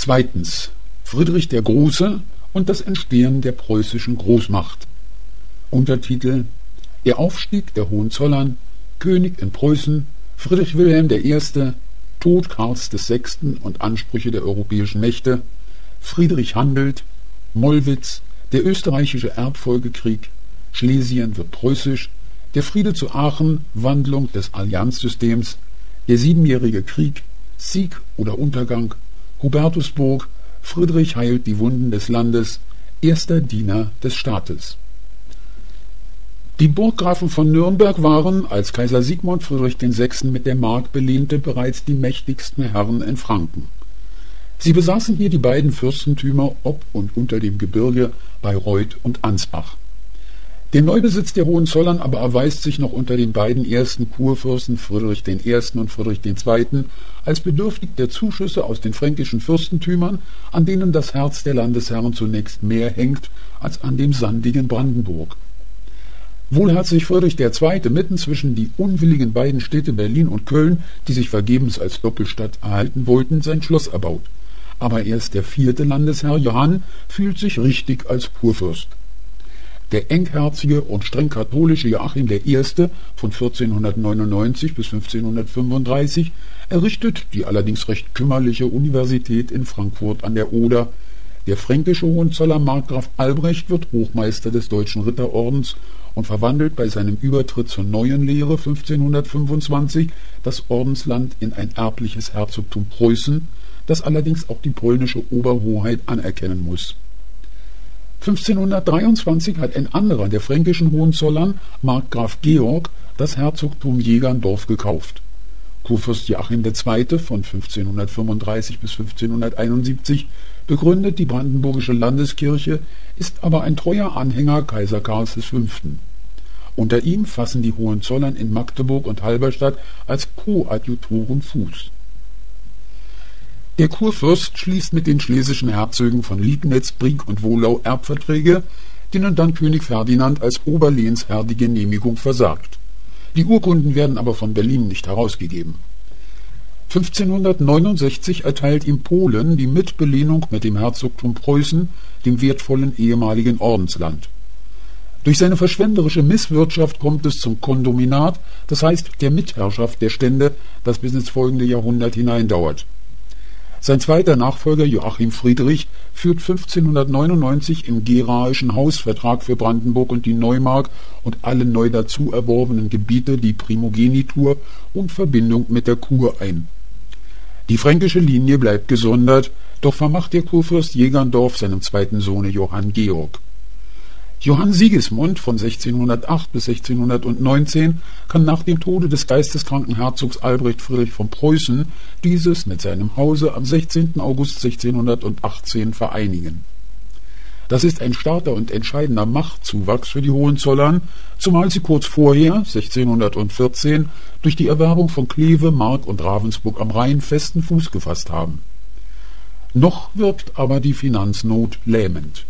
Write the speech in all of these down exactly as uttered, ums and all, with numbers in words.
Zweitens Friedrich der Große und das Entstehen der preußischen Großmacht. Untertitel: Der Aufstieg der Hohenzollern, König in Preußen, Friedrich Wilhelm der Erste, Tod Karls des Sechsten und Ansprüche der europäischen Mächte, Friedrich handelt, Mollwitz, der österreichische Erbfolgekrieg, Schlesien wird preußisch, der Friede zu Aachen, Wandlung des Allianzsystems, der Siebenjährige Krieg, Sieg oder Untergang, Hubertusburg, Friedrich heilt die Wunden des Landes, erster Diener des Staates. Die Burggrafen von Nürnberg waren, als Kaiser Sigmund Friedrich der Sechste mit der Mark belehnte, bereits die mächtigsten Herren in Franken. Sie besaßen hier die beiden Fürstentümer ob und unter dem Gebirge Bayreuth und Ansbach. Der Neubesitz der Hohenzollern aber erweist sich noch unter den beiden ersten Kurfürsten Friedrich der Erste und Friedrich der Zweite als bedürftig der Zuschüsse aus den fränkischen Fürstentümern, an denen das Herz der Landesherren zunächst mehr hängt als an dem sandigen Brandenburg. Wohl hat sich Friedrich der Zweite mitten zwischen die unwilligen beiden Städte Berlin und Köln, die sich vergebens als Doppelstadt erhalten wollten, sein Schloss erbaut. Aber erst der vierte Landesherr Johann fühlt sich richtig als Kurfürst. Der engherzige und streng katholische Joachim der Erste von vierzehnhundertneunundneunzig bis fünfzehnhundertfünfunddreißig errichtet die allerdings recht kümmerliche Universität in Frankfurt an der Oder. Der fränkische Hohenzoller Markgraf Albrecht wird Hochmeister des Deutschen Ritterordens und verwandelt bei seinem Übertritt zur neuen Lehre fünfzehnhundertfünfundzwanzig das Ordensland in ein erbliches Herzogtum Preußen, das allerdings auch die polnische Oberhoheit anerkennen muss. fünfzehnhundertdreiundzwanzig hat ein anderer der fränkischen Hohenzollern, Markgraf Georg, das Herzogtum Jägerndorf gekauft. Kurfürst Joachim der Zweite von fünfzehnhundertfünfunddreißig bis fünfzehnhunderteinundsiebzig begründet die brandenburgische Landeskirche, ist aber ein treuer Anhänger Kaiser Karls des Fünften. Unter ihm fassen die Hohenzollern in Magdeburg und Halberstadt als Koadjutoren Fuß. Der Kurfürst schließt mit den schlesischen Herzögen von Liegnitz, Brieg und Wohlau Erbverträge, denen dann König Ferdinand als Oberlehnsherr die Genehmigung versagt. Die Urkunden werden aber von Berlin nicht herausgegeben. fünfzehnhundertneunundsechzig erteilt ihm Polen die Mitbelehnung mit dem Herzogtum Preußen, dem wertvollen ehemaligen Ordensland. Durch seine verschwenderische Misswirtschaft kommt es zum Kondominat, das heißt der Mitherrschaft der Stände, das bis ins folgende Jahrhundert hineindauert. Sein zweiter Nachfolger Joachim Friedrich führt fünfzehnhundertneunundneunzig im Geraischen Hausvertrag für Brandenburg und die Neumark und alle neu dazu erworbenen Gebiete die Primogenitur und Verbindung mit der Kur ein. Die fränkische Linie bleibt gesondert, doch vermacht der Kurfürst Jägerndorf seinem zweiten Sohne Johann Georg. Johann Sigismund von sechzehnhundertacht bis sechzehnhundertneunzehn kann nach dem Tode des geisteskranken Herzogs Albrecht Friedrich von Preußen dieses mit seinem Hause am sechzehnten August sechzehnhundertachtzehn vereinigen. Das ist ein starker und entscheidender Machtzuwachs für die Hohenzollern, zumal sie kurz vorher, sechzehnhundertvierzehn, durch die Erwerbung von Kleve, Mark und Ravensburg am Rhein festen Fuß gefasst haben. Noch wirkt aber die Finanznot lähmend.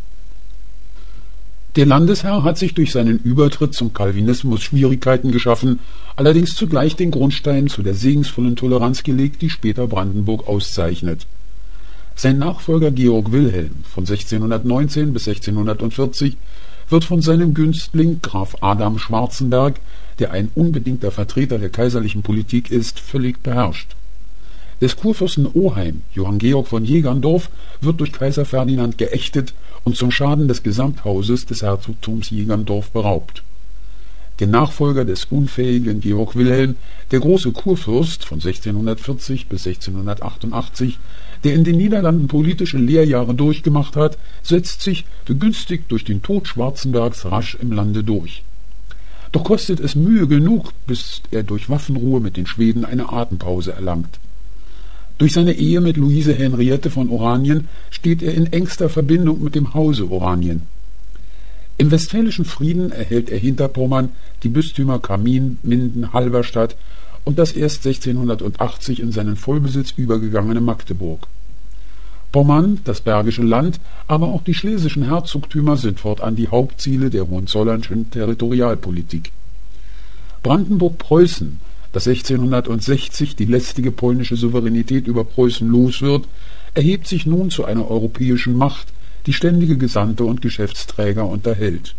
Der Landesherr hat sich durch seinen Übertritt zum Calvinismus Schwierigkeiten geschaffen, allerdings zugleich den Grundstein zu der segensvollen Toleranz gelegt, die später Brandenburg auszeichnet. Sein Nachfolger Georg Wilhelm von sechzehnhundertneunzehn bis sechzehnhundertvierzig wird von seinem Günstling Graf Adam Schwarzenberg, der ein unbedingter Vertreter der kaiserlichen Politik ist, völlig beherrscht. Des Kurfürsten Oheim, Johann Georg von Jägerndorf, wird durch Kaiser Ferdinand geächtet und zum Schaden des Gesamthauses des Herzogtums Jägerndorf beraubt. Der Nachfolger des unfähigen Georg Wilhelm, der große Kurfürst von sechzehnhundertvierzig bis sechzehnhundertachtundachtzig, der in den Niederlanden politische Lehrjahre durchgemacht hat, setzt sich, begünstigt durch den Tod Schwarzenbergs, rasch im Lande durch. Doch kostet es Mühe genug, bis er durch Waffenruhe mit den Schweden eine Atempause erlangt. Durch seine Ehe mit Luise Henriette von Oranien steht er in engster Verbindung mit dem Hause Oranien. Im Westfälischen Frieden erhält er Hinterpommern, die Bistümer Camin, Minden, Halberstadt und das erst sechzehnhundertachtzig in seinen Vollbesitz übergegangene Magdeburg. Pommern, das Bergische Land, aber auch die schlesischen Herzogtümer sind fortan die Hauptziele der hohenzollernschen Territorialpolitik. Brandenburg-Preußen, das sechzehnhundertsechzig die lästige polnische Souveränität über Preußen los wird, erhebt sich nun zu einer europäischen Macht, die ständige Gesandte und Geschäftsträger unterhält.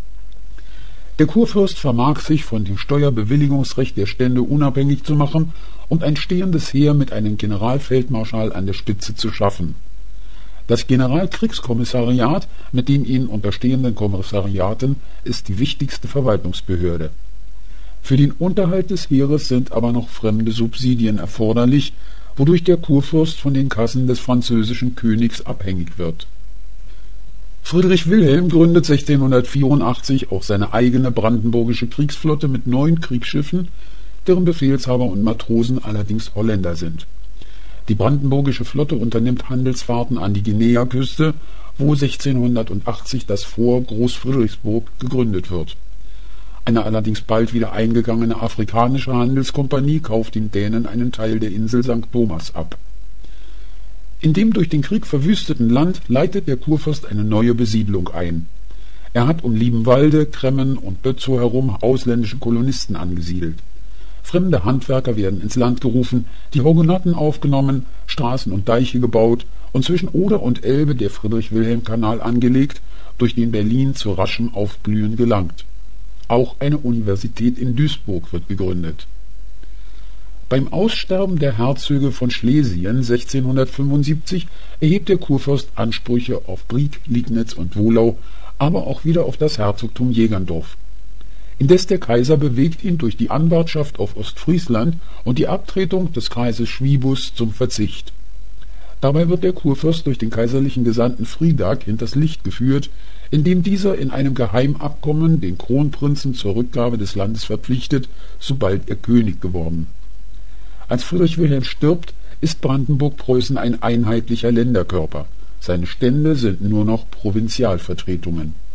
Der Kurfürst vermag sich von dem Steuerbewilligungsrecht der Stände unabhängig zu machen und ein stehendes Heer mit einem Generalfeldmarschall an der Spitze zu schaffen. Das Generalkriegskommissariat mit den ihnen unterstehenden Kommissariaten ist die wichtigste Verwaltungsbehörde. Für den Unterhalt des Heeres sind aber noch fremde Subsidien erforderlich, wodurch der Kurfürst von den Kassen des französischen Königs abhängig wird. Friedrich Wilhelm gründet sechzehnhundertvierundachtzig auch seine eigene brandenburgische Kriegsflotte mit neun Kriegsschiffen, deren Befehlshaber und Matrosen allerdings Holländer sind. Die brandenburgische Flotte unternimmt Handelsfahrten an die Guinea-Küste, wo sechzehnhundertachtzig das Fort Groß-Friedrichsburg gegründet wird. Eine allerdings bald wieder eingegangene afrikanische Handelskompanie kauft den Dänen einen Teil der Insel Sankt Thomas ab. In dem durch den Krieg verwüsteten Land leitet der Kurfürst eine neue Besiedlung ein. Er hat um Liebenwalde, Kremmen und Bötzow herum ausländische Kolonisten angesiedelt. Fremde Handwerker werden ins Land gerufen, die Hugenotten aufgenommen, Straßen und Deiche gebaut und zwischen Oder und Elbe der Friedrich-Wilhelm-Kanal angelegt, durch den Berlin zu raschem Aufblühen gelangt. Auch eine Universität in Duisburg wird gegründet. Beim Aussterben der Herzöge von Schlesien sechzehnhundertfünfundsiebzig erhebt der Kurfürst Ansprüche auf Brieg, Liegnitz und Wohlau, aber auch wieder auf das Herzogtum Jägerndorf. Indes der Kaiser bewegt ihn durch die Anwartschaft auf Ostfriesland und die Abtretung des Kreises Schwiebus zum Verzicht. Dabei wird der Kurfürst durch den kaiserlichen Gesandten Friedag hinters Licht geführt, indem dieser in einem Geheimabkommen den Kronprinzen zur Rückgabe des Landes verpflichtet, sobald er König geworden. Als Friedrich Wilhelm stirbt, ist Brandenburg-Preußen ein einheitlicher Länderkörper. Seine Stände sind nur noch Provinzialvertretungen.